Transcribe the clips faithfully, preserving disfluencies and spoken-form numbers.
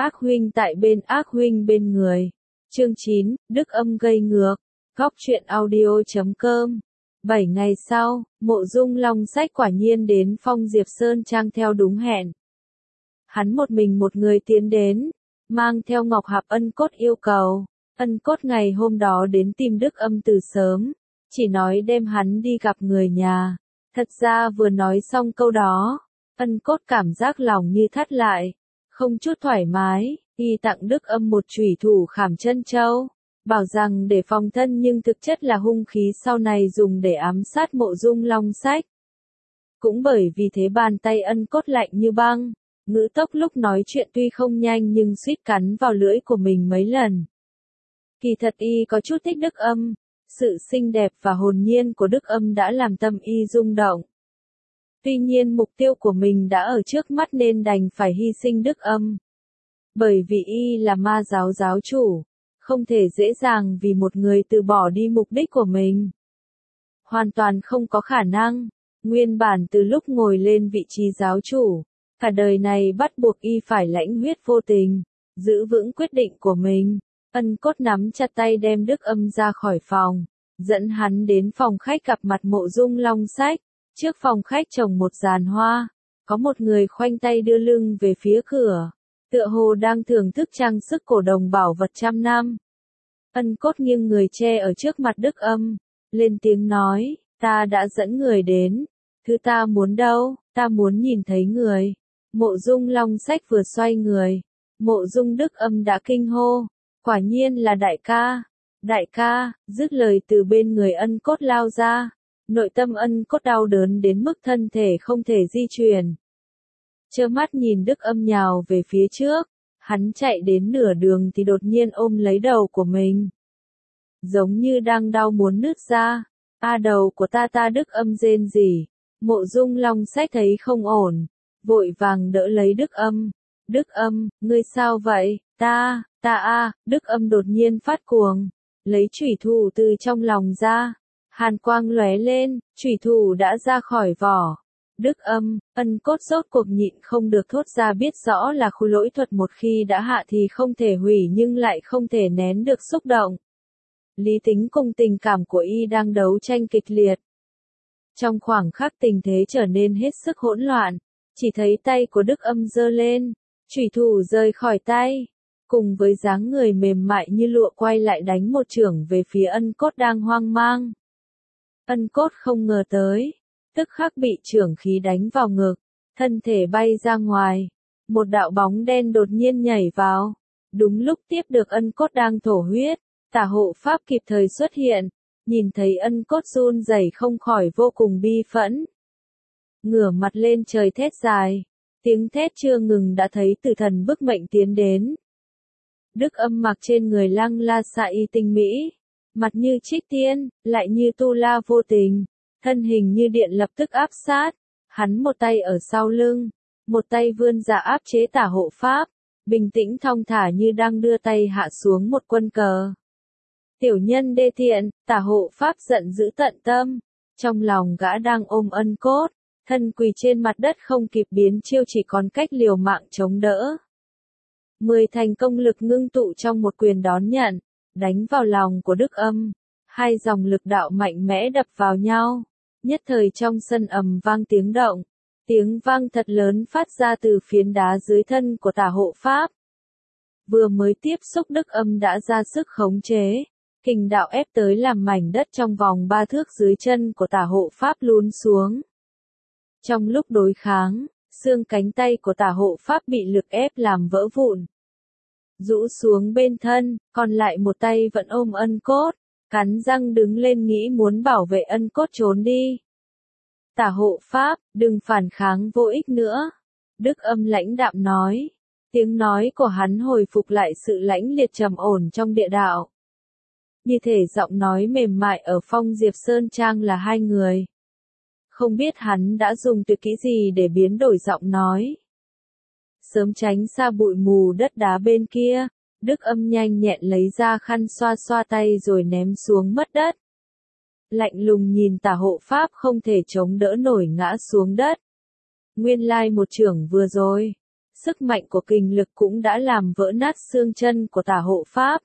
Ác huynh tại bên ác huynh bên người. Chương chín, Đức Âm gây ngược. Góc truyện audio chấm com. Bảy ngày sau, Mộ Dung Long Sách quả nhiên đến Phong Diệp Sơn Trang theo đúng hẹn. Hắn một mình một người tiến đến, mang theo Ngọc Hạp Ân Cốt yêu cầu. Ân Cốt ngày hôm đó đến tìm Đức Âm từ sớm, chỉ nói đem hắn đi gặp người nhà. Thật ra vừa nói xong câu đó, Ân Cốt cảm giác lòng như thắt lại, không chút thoải mái, y tặng Đức Âm một chủy thủ khảm chân châu, bảo rằng để phòng thân nhưng thực chất là hung khí sau này dùng để ám sát Mộ Dung Long Sách. Cũng bởi vì thế bàn tay Ân Cốt lạnh như băng, ngữ tốc lúc nói chuyện tuy không nhanh nhưng suýt cắn vào lưỡi của mình mấy lần. Kỳ thật y có chút thích Đức Âm, sự xinh đẹp và hồn nhiên của Đức Âm đã làm tâm y rung động. Tuy nhiên mục tiêu của mình đã ở trước mắt nên đành phải hy sinh Đức Âm. Bởi vì y là ma giáo giáo chủ, không thể dễ dàng vì một người từ bỏ đi mục đích của mình. Hoàn toàn không có khả năng, nguyên bản từ lúc ngồi lên vị trí giáo chủ, cả đời này bắt buộc y phải lãnh huyết vô tình, giữ vững quyết định của mình. Ân Cốt nắm chặt tay đem Đức Âm ra khỏi phòng, dẫn hắn đến phòng khách gặp mặt Mộ Dung Long Sách. Trước phòng khách trồng một giàn hoa, có một người khoanh tay đưa lưng về phía cửa, tựa hồ đang thưởng thức trang sức cổ đồng bảo vật trăm năm. Ân Cốt nghiêng người che ở trước mặt Đức Âm, lên tiếng nói, ta đã dẫn người đến, thứ ta muốn đâu, ta muốn nhìn thấy người. Mộ Dung Long Sách vừa xoay người, Mộ Dung Đức Âm đã kinh hô, quả nhiên là đại ca, đại ca, dứt lời từ bên người Ân Cốt lao ra. Nội tâm Ân Cốt đau đớn đến mức thân thể không thể di chuyển. Trơ mắt nhìn Đức Âm nhào về phía trước, hắn chạy đến nửa đường thì đột nhiên ôm lấy đầu của mình. Giống như đang đau muốn nứt ra. A đầu của ta ta Đức Âm rên rỉ. Mộ Dung Long Sách thấy không ổn, vội vàng đỡ lấy Đức Âm. Đức Âm, ngươi sao vậy? Ta, ta a, Đức Âm đột nhiên phát cuồng, lấy chủy thủ từ trong lòng ra. Hàn quang lóe lên, chủy thủ đã ra khỏi vỏ. Đức Âm, Ân Cốt rốt cuộc nhịn không được thốt ra biết rõ là khu lỗi thuật một khi đã hạ thì không thể hủy nhưng lại không thể nén được xúc động. Lý tính cùng tình cảm của y đang đấu tranh kịch liệt. Trong khoảng khắc tình thế trở nên hết sức hỗn loạn, chỉ thấy tay của Đức Âm giơ lên, chủy thủ rơi khỏi tay, cùng với dáng người mềm mại như lụa quay lại đánh một chưởng về phía Ân Cốt đang hoang mang. Ân Cốt không ngờ tới, tức khắc bị chưởng khí đánh vào ngực, thân thể bay ra ngoài, một đạo bóng đen đột nhiên nhảy vào. Đúng lúc tiếp được Ân Cốt đang thổ huyết, Tả hộ pháp kịp thời xuất hiện, nhìn thấy Ân Cốt run rẩy không khỏi vô cùng bi phẫn. Ngửa mặt lên trời thét dài, tiếng thét chưa ngừng đã thấy Tử Thần bức mệnh tiến đến. Đức Âm mặc trên người lăng la xạ y tinh mỹ, mặt như trích tiên, lại như tu la vô tình, thân hình như điện lập tức áp sát, hắn một tay ở sau lưng, một tay vươn ra áp chế Tả hộ pháp, bình tĩnh thong thả như đang đưa tay hạ xuống một quân cờ. Tiểu nhân đê tiện, Tả hộ pháp giận dữ tận tâm, trong lòng gã đang ôm Ân Cốt, thân quỳ trên mặt đất không kịp biến chiêu chỉ còn cách liều mạng chống đỡ. Mười thành công lực ngưng tụ trong một quyền đón nhận, đánh vào lòng của Đức Âm, hai dòng lực đạo mạnh mẽ đập vào nhau, nhất thời trong sân ầm vang tiếng động, tiếng vang thật lớn phát ra từ phiến đá dưới thân của Tả hộ pháp. Vừa mới tiếp xúc Đức Âm đã ra sức khống chế, kình đạo ép tới làm mảnh đất trong vòng ba thước dưới chân của Tả hộ pháp lún xuống. Trong lúc đối kháng, xương cánh tay của Tả hộ pháp bị lực ép làm vỡ vụn, rũ xuống bên thân, còn lại một tay vẫn ôm Ân Cốt, cắn răng đứng lên nghĩ muốn bảo vệ Ân Cốt trốn đi. Tả hộ pháp, đừng phản kháng vô ích nữa. Đức Âm lãnh đạm nói. Tiếng nói của hắn hồi phục lại sự lãnh liệt trầm ổn trong địa đạo. Như thể giọng nói mềm mại ở Phong Diệp Sơn Trang là hai người. Không biết hắn đã dùng tuyệt kỹ gì để biến đổi giọng nói. Sớm tránh xa bụi mù đất đá bên kia, Đức Âm nhanh nhẹn lấy ra khăn xoa xoa tay rồi ném xuống mất đất. Lạnh lùng nhìn Tả hộ pháp không thể chống đỡ nổi ngã xuống đất. Nguyên lai một chưởng vừa rồi, sức mạnh của kình lực cũng đã làm vỡ nát xương chân của Tả hộ pháp.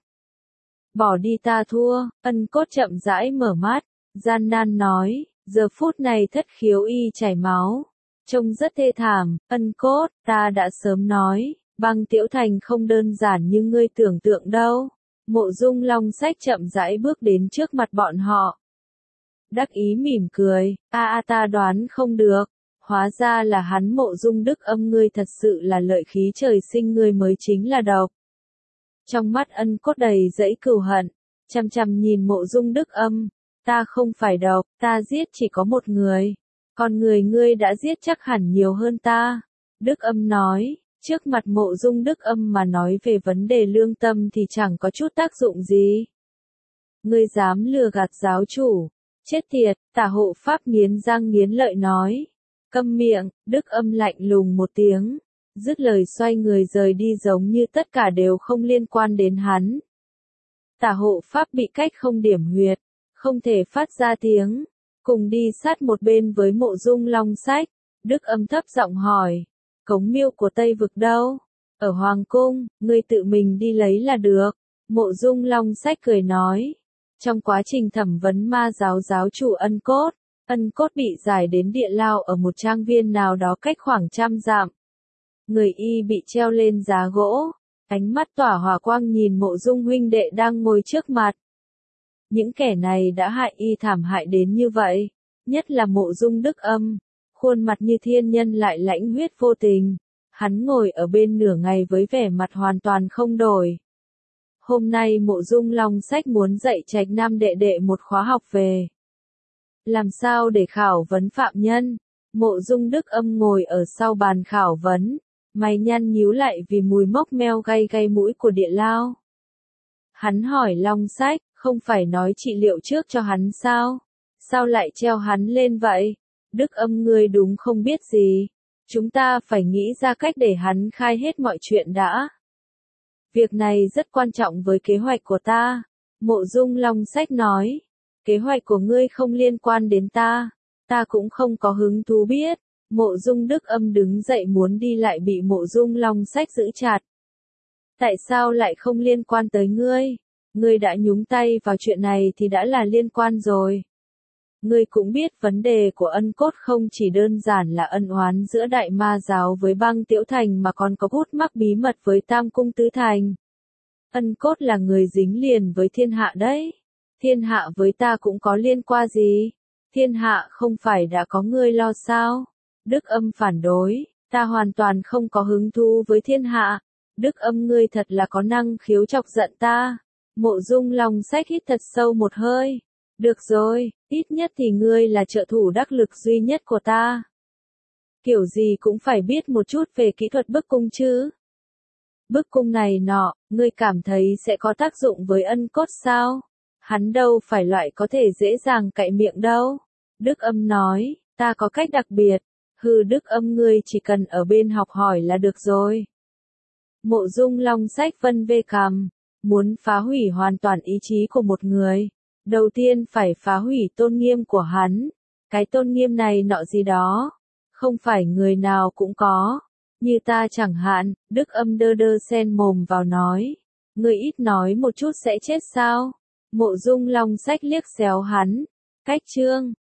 Bỏ đi ta thua, Ân Cốt chậm rãi mở mắt, gian nan nói, giờ phút này thất khiếu y chảy máu, trông rất thê thảm. Ân Cốt, ta đã sớm nói, Băng Tiễu Thành không đơn giản như ngươi tưởng tượng đâu. Mộ Dung Long Sách chậm rãi bước đến trước mặt bọn họ. Đắc ý mỉm cười, a a ta đoán không được, hóa ra là hắn. Mộ Dung Đức Âm, ngươi thật sự là lợi khí trời sinh, ngươi mới chính là độc. Trong mắt Ân Cốt đầy dẫy cừu hận, chằm chằm nhìn Mộ Dung Đức Âm, ta không phải độc, ta giết chỉ có một người, còn người ngươi đã giết chắc hẳn nhiều hơn ta. Đức Âm nói, trước mặt Mộ Dung Đức Âm mà nói về vấn đề lương tâm thì chẳng có chút tác dụng gì. Ngươi dám lừa gạt giáo chủ, chết tiệt. Tả hộ pháp nghiến răng nghiến lợi nói, câm miệng. Đức Âm lạnh lùng một tiếng, dứt lời xoay người rời đi giống như tất cả đều không liên quan đến hắn. Tả hộ pháp bị cách không điểm huyệt, không thể phát ra tiếng, cùng đi sát một bên với Mộ Dung Long Sách. Đức Âm thấp giọng hỏi, cống miêu của Tây Vực đâu? Ở Hoàng Cung, ngươi tự mình đi lấy là được. Mộ Dung Long Sách cười nói, trong quá trình thẩm vấn ma giáo giáo chủ Ân Cốt, Ân Cốt bị giải đến địa lao ở một trang viên nào đó cách khoảng trăm dặm. Người y bị treo lên giá gỗ, ánh mắt tỏa hỏa quang nhìn Mộ Dung huynh đệ đang ngồi trước mặt. Những kẻ này đã hại y thảm hại đến như vậy, nhất là Mộ Dung Đức Âm, khuôn mặt như thiên nhân lại lãnh huyết vô tình. Hắn ngồi ở bên nửa ngày với vẻ mặt hoàn toàn không đổi. Hôm nay Mộ Dung Long Sách muốn dạy Trạch Nam đệ đệ một khóa học về làm sao để khảo vấn phạm nhân. Mộ Dung Đức Âm ngồi ở sau bàn khảo vấn, mày nhăn nhíu lại vì mùi mốc meo gay gay mũi của địa lao. Hắn hỏi Long Sách, không phải nói trị liệu trước cho hắn sao? Sao lại treo hắn lên vậy? Đức Âm, ngươi đúng không biết gì. Chúng ta phải nghĩ ra cách để hắn khai hết mọi chuyện đã. Việc này rất quan trọng với kế hoạch của ta. Mộ Dung Long Sách nói, kế hoạch của ngươi không liên quan đến ta, ta cũng không có hứng thú biết. Mộ Dung Đức Âm đứng dậy muốn đi lại bị Mộ Dung Long Sách giữ chặt. Tại sao lại không liên quan tới ngươi? Ngươi đã nhúng tay vào chuyện này thì đã là liên quan rồi. Ngươi cũng biết vấn đề của Ân Cốt không chỉ đơn giản là ân oán giữa Đại Ma giáo với Băng Tiễu Thành mà còn có hút mắc bí mật với Tam Cung Tứ Thành. Ân Cốt là người dính liền với thiên hạ đấy. Thiên hạ với ta cũng có liên quan gì? Thiên hạ không phải đã có ngươi lo sao? Đức Âm phản đối, ta hoàn toàn không có hứng thú với thiên hạ. Đức Âm, ngươi thật là có năng khiếu chọc giận ta. Mộ Dung Long Sách hít thật sâu một hơi. Được rồi, ít nhất thì ngươi là trợ thủ đắc lực duy nhất của ta. Kiểu gì cũng phải biết một chút về kỹ thuật bức cung chứ. Bức cung này nọ, ngươi cảm thấy sẽ có tác dụng với Ân Cốt sao? Hắn đâu phải loại có thể dễ dàng cạy miệng đâu. Đức Âm nói, ta có cách đặc biệt. Hừ, Đức Âm, ngươi chỉ cần ở bên học hỏi là được rồi. Mộ Dung Long Sách vân vê cằm, muốn phá hủy hoàn toàn ý chí của một người. Đầu tiên phải phá hủy tôn nghiêm của hắn. Cái tôn nghiêm này nọ gì đó, không phải người nào cũng có. Như ta chẳng hạn. Đức Âm đơ đơ sen mồm vào nói, ngươi ít nói một chút sẽ chết sao? Mộ Dung Long Sách liếc xéo hắn. Cách chương